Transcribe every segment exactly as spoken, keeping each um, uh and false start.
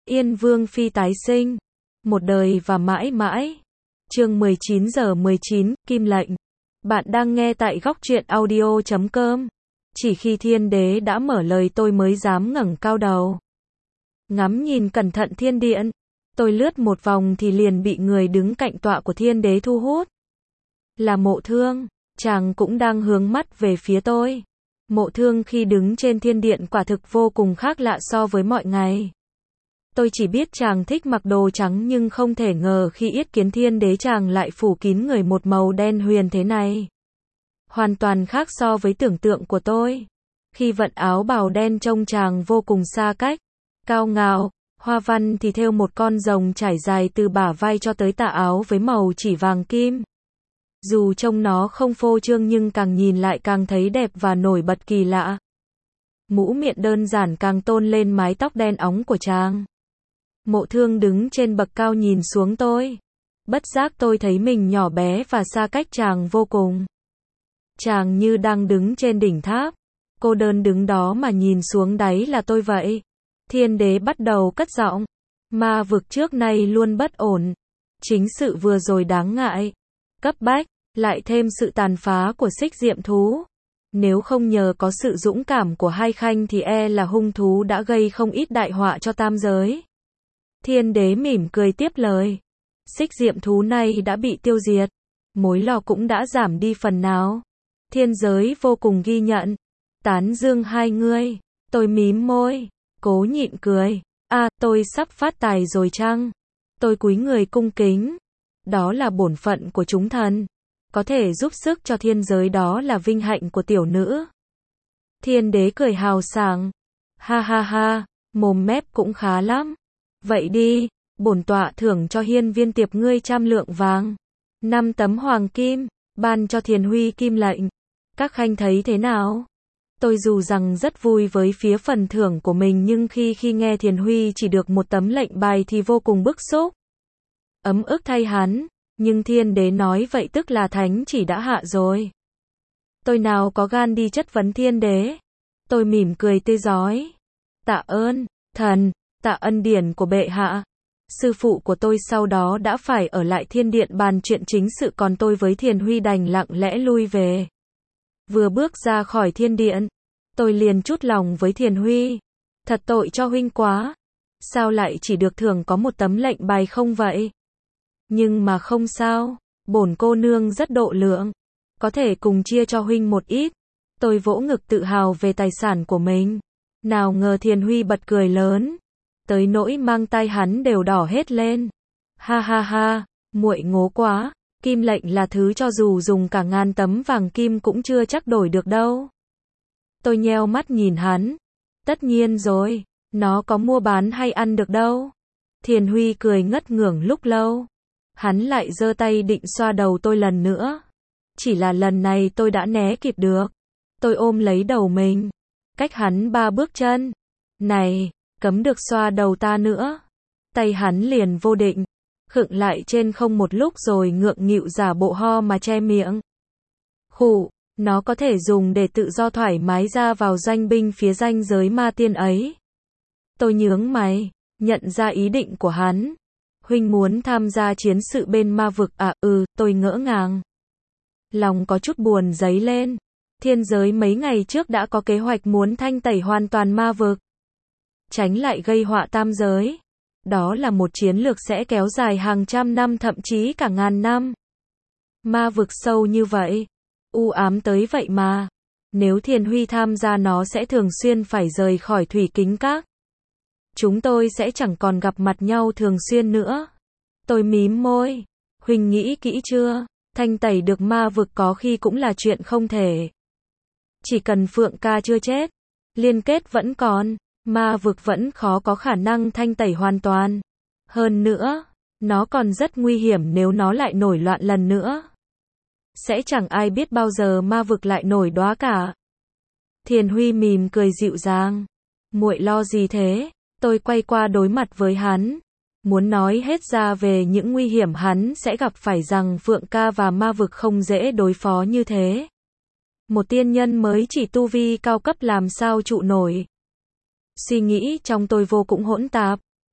Yên Vương Phi tái sinh. Một đời và mãi mãi. Chương mười chín giờ mười chín, Kim lệnh. Bạn đang nghe tại góc truyện audio chấm com. Chỉ khi thiên đế đã mở lời tôi mới dám ngẩng cao đầu. Ngắm nhìn cẩn thận thiên điện. Tôi lướt một vòng thì liền bị người đứng cạnh tọa của thiên đế thu hút. Là Mộ Thương, chàng cũng đang hướng mắt về phía tôi. Mộ Thương khi đứng trên thiên điện quả thực vô cùng khác lạ so với mọi ngày. Tôi chỉ biết chàng thích mặc đồ trắng nhưng không thể ngờ khi yết kiến thiên đế chàng lại phủ kín người một màu đen huyền thế này. Hoàn toàn khác so với tưởng tượng của tôi. Khi vận áo bào đen trông chàng vô cùng xa cách, cao ngạo, hoa văn thì thêu một con rồng trải dài từ bả vai cho tới tà áo với màu chỉ vàng kim. Dù trông nó không phô trương nhưng càng nhìn lại càng thấy đẹp và nổi bật kỳ lạ. Mũ miệng đơn giản càng tôn lên mái tóc đen óng của chàng. Mộ Thương đứng trên bậc cao nhìn xuống tôi. Bất giác tôi thấy mình nhỏ bé và xa cách chàng vô cùng. Chàng như đang đứng trên đỉnh tháp. Cô đơn đứng đó mà nhìn xuống đáy là tôi vậy. Thiên đế bắt đầu cất giọng. Ma vực trước nay luôn bất ổn. Chính sự vừa rồi đáng ngại. Cấp bách, lại thêm sự tàn phá của xích diệm thú. Nếu không nhờ có sự dũng cảm của hai khanh thì e là hung thú đã gây không ít đại họa cho tam giới. Thiên đế mỉm cười tiếp lời. Xích diệm thú này đã bị tiêu diệt. Mối lo cũng đã giảm đi phần nào. Thiên giới vô cùng ghi nhận. Tán dương hai ngươi. Tôi mím môi. Cố nhịn cười. À, tôi sắp phát tài rồi chăng? Tôi cúi người cung kính. Đó là bổn phận của chúng thần. Có thể giúp sức cho thiên giới đó là vinh hạnh của tiểu nữ. Thiên đế cười hào sảng. Ha ha ha, mồm mép cũng khá lắm. Vậy đi, bổn tọa thưởng cho hiên viên tiệp ngươi trăm lượng vàng. Năm tấm hoàng kim, ban cho Thiền Huy kim lệnh. Các khanh thấy thế nào? Tôi dù rằng rất vui với phía phần thưởng của mình nhưng khi khi nghe Thiền Huy chỉ được một tấm lệnh bài thì vô cùng bức xúc. Ấm ức thay hắn, nhưng thiên đế nói vậy tức là thánh chỉ đã hạ rồi. Tôi nào có gan đi chất vấn thiên đế. Tôi mỉm cười tươi rói. Tạ ơn, thần, tạ ân điển của bệ hạ. Sư phụ của tôi sau đó đã phải ở lại thiên điện bàn chuyện chính sự còn tôi với Thiền Huy đành lặng lẽ lui về. Vừa bước ra khỏi thiên điện, tôi liền trút lòng với Thiền Huy. Thật tội cho huynh quá. Sao lại chỉ được thưởng có một tấm lệnh bài không vậy? Nhưng mà không sao, bổn cô nương rất độ lượng. Có thể cùng chia cho huynh một ít. Tôi vỗ ngực tự hào về tài sản của mình. Nào ngờ Thiền Huy bật cười lớn. Tới nỗi mang tai hắn đều đỏ hết lên. Ha ha ha, muội ngố quá. Kim lệnh là thứ cho dù dùng cả ngàn tấm vàng kim cũng chưa chắc đổi được đâu. Tôi nheo mắt nhìn hắn. Tất nhiên rồi, nó có mua bán hay ăn được đâu. Thiền Huy cười ngất ngưởng lúc lâu. Hắn lại giơ tay định xoa đầu tôi lần nữa. Chỉ là lần này tôi đã né kịp được. Tôi ôm lấy đầu mình. Cách hắn ba bước chân. Này, cấm được xoa đầu ta nữa. Tay hắn liền vô định. Khựng lại trên không một lúc rồi ngượng nghịu giả bộ ho mà che miệng. Khụ, nó có thể dùng để tự do thoải mái ra vào doanh binh phía ranh giới ma tiên ấy. Tôi nhướng mày, nhận ra ý định của hắn. Huynh muốn tham gia chiến sự bên ma vực à? Ừ, tôi ngỡ ngàng. Lòng có chút buồn dấy lên. Thiên giới mấy ngày trước đã có kế hoạch muốn thanh tẩy hoàn toàn ma vực. Tránh lại gây họa tam giới. Đó là một chiến lược sẽ kéo dài hàng trăm năm thậm chí cả ngàn năm. Ma vực sâu như vậy. U ám tới vậy mà. Nếu Thiền Huy tham gia nó sẽ thường xuyên phải rời khỏi thủy kính các. Chúng tôi sẽ chẳng còn gặp mặt nhau thường xuyên nữa. Tôi mím môi. Huynh nghĩ kỹ chưa? Thanh tẩy được ma vực có khi cũng là chuyện không thể. Chỉ cần Phượng ca chưa chết. Liên kết vẫn còn. Ma vực vẫn khó có khả năng thanh tẩy hoàn toàn. Hơn nữa, nó còn rất nguy hiểm nếu nó lại nổi loạn lần nữa. Sẽ chẳng ai biết bao giờ ma vực lại nổi đoá cả. Thiền Huy mỉm cười dịu dàng. Muội lo gì thế? Tôi quay qua đối mặt với hắn. Muốn nói hết ra về những nguy hiểm hắn sẽ gặp phải rằng Phượng ca và ma vực không dễ đối phó như thế. Một tiên nhân mới chỉ tu vi cao cấp làm sao trụ nổi. Suy nghĩ trong tôi vô cùng hỗn tạp.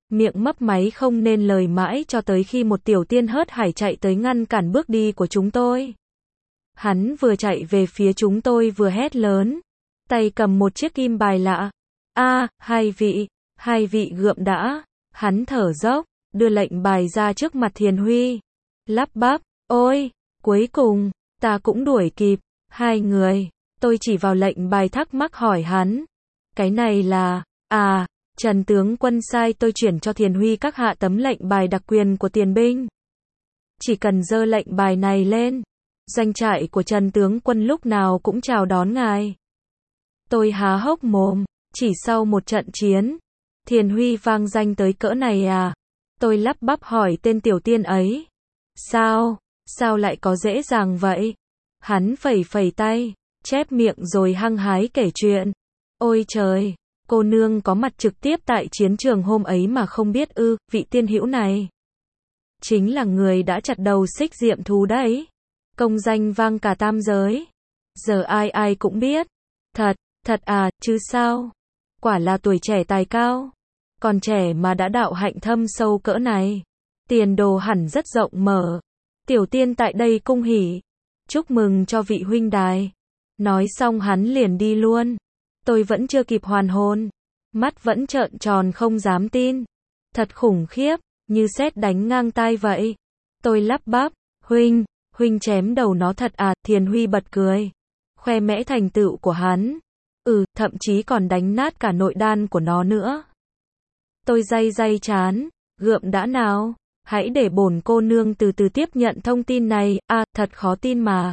miệng mấp máy không nên lời mãi cho tới khi một tiểu tiên hớt hải chạy tới ngăn cản bước đi của chúng tôi. Hắn vừa chạy về phía chúng tôi vừa hét lớn, tay cầm một chiếc kim bài lạ. A, hai vị, hai vị gượm đã. Hắn thở dốc, đưa lệnh bài ra trước mặt Thiền Huy. Lắp bắp, ôi, cuối cùng, ta cũng đuổi kịp. Hai người, tôi chỉ vào lệnh bài thắc mắc hỏi hắn. Cái này là, à, Trần tướng quân sai tôi chuyển cho Thiền Huy các hạ tấm lệnh bài đặc quyền của tiền binh. Chỉ cần giơ lệnh bài này lên, doanh trại của Trần tướng quân lúc nào cũng chào đón ngài. Tôi há hốc mồm, chỉ sau một trận chiến, Thiền Huy vang danh tới cỡ này à? Tôi lắp bắp hỏi tên tiểu tiên ấy. Sao, sao lại có dễ dàng vậy? Hắn phẩy phẩy tay, chép miệng rồi hăng hái kể chuyện. Ôi trời, cô nương có mặt trực tiếp tại chiến trường hôm ấy mà không biết ư, vị tiên hữu này. Chính là người đã chặt đầu Xích Diệm Thú đấy. Công danh vang cả tam giới. Giờ ai ai cũng biết. Thật, thật à, chứ sao? Quả là tuổi trẻ tài cao. Còn trẻ mà đã đạo hạnh thâm sâu cỡ này. Tiền đồ hẳn rất rộng mở. Tiểu tiên tại đây cung hỉ. Chúc mừng cho vị huynh đài. Nói xong hắn liền đi luôn. Tôi vẫn chưa kịp hoàn hồn. Mắt vẫn trợn tròn không dám tin. Thật khủng khiếp, như sét đánh ngang tai vậy. Tôi lắp bắp, huynh, huynh chém đầu nó thật à? Thiền Huy bật cười. Khoe mẽ thành tựu của hắn. Ừ, thậm chí còn đánh nát cả nội đan của nó nữa. Tôi day day chán, gượm đã nào, hãy để bổn cô nương từ từ tiếp nhận thông tin này, à, thật khó tin mà.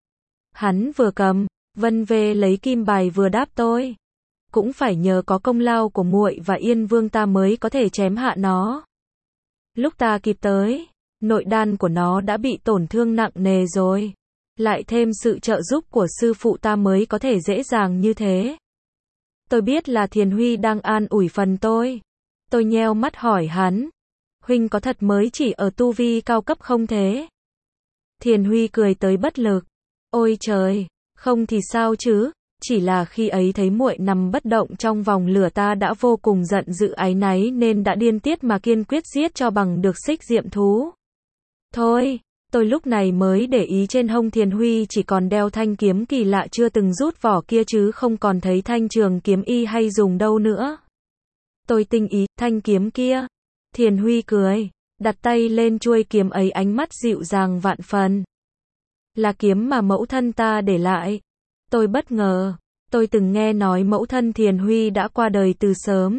Hắn vừa cầm, vân vê lấy kim bài vừa đáp tôi. Cũng phải nhờ có công lao của muội và Yên Vương ta mới có thể chém hạ nó. Lúc ta kịp tới, nội đan của nó đã bị tổn thương nặng nề rồi. Lại thêm sự trợ giúp của sư phụ ta mới có thể dễ dàng như thế. Tôi biết là Thiền Huy đang an ủi phần tôi. Tôi nheo mắt hỏi hắn. Huynh có thật mới chỉ ở tu vi cao cấp không thế? Thiền Huy cười tới bất lực. Ôi trời, không thì sao chứ? Chỉ là khi ấy thấy muội nằm bất động trong vòng lửa ta đã vô cùng giận dữ áy náy nên đã điên tiết mà kiên quyết giết cho bằng được Xích Diệm Thú. Thôi, tôi lúc này mới để ý trên hông Thiền Huy chỉ còn đeo thanh kiếm kỳ lạ chưa từng rút vỏ kia chứ không còn thấy thanh trường kiếm y hay dùng đâu nữa. Tôi tinh ý, thanh kiếm kia. Thiền Huy cười, đặt tay lên chuôi kiếm ấy ánh mắt dịu dàng vạn phần. Là kiếm mà mẫu thân ta để lại. Tôi bất ngờ, tôi từng nghe nói mẫu thân Thiền Huy đã qua đời từ sớm.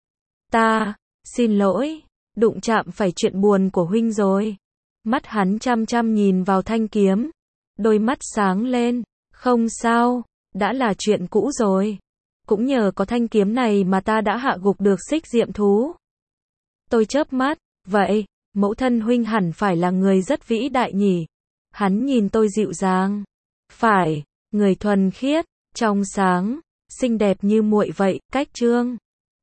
Ta, xin lỗi, đụng chạm phải chuyện buồn của huynh rồi. Mắt hắn chăm chăm nhìn vào thanh kiếm. Đôi mắt sáng lên, không sao, đã là chuyện cũ rồi. Cũng nhờ có thanh kiếm này mà ta đã hạ gục được Xích Diệm Thú. Tôi chớp mắt, vậy, mẫu thân huynh hẳn phải là người rất vĩ đại nhỉ? Hắn nhìn tôi dịu dàng. Phải, người thuần khiết, trong sáng, xinh đẹp như muội vậy, cách trương.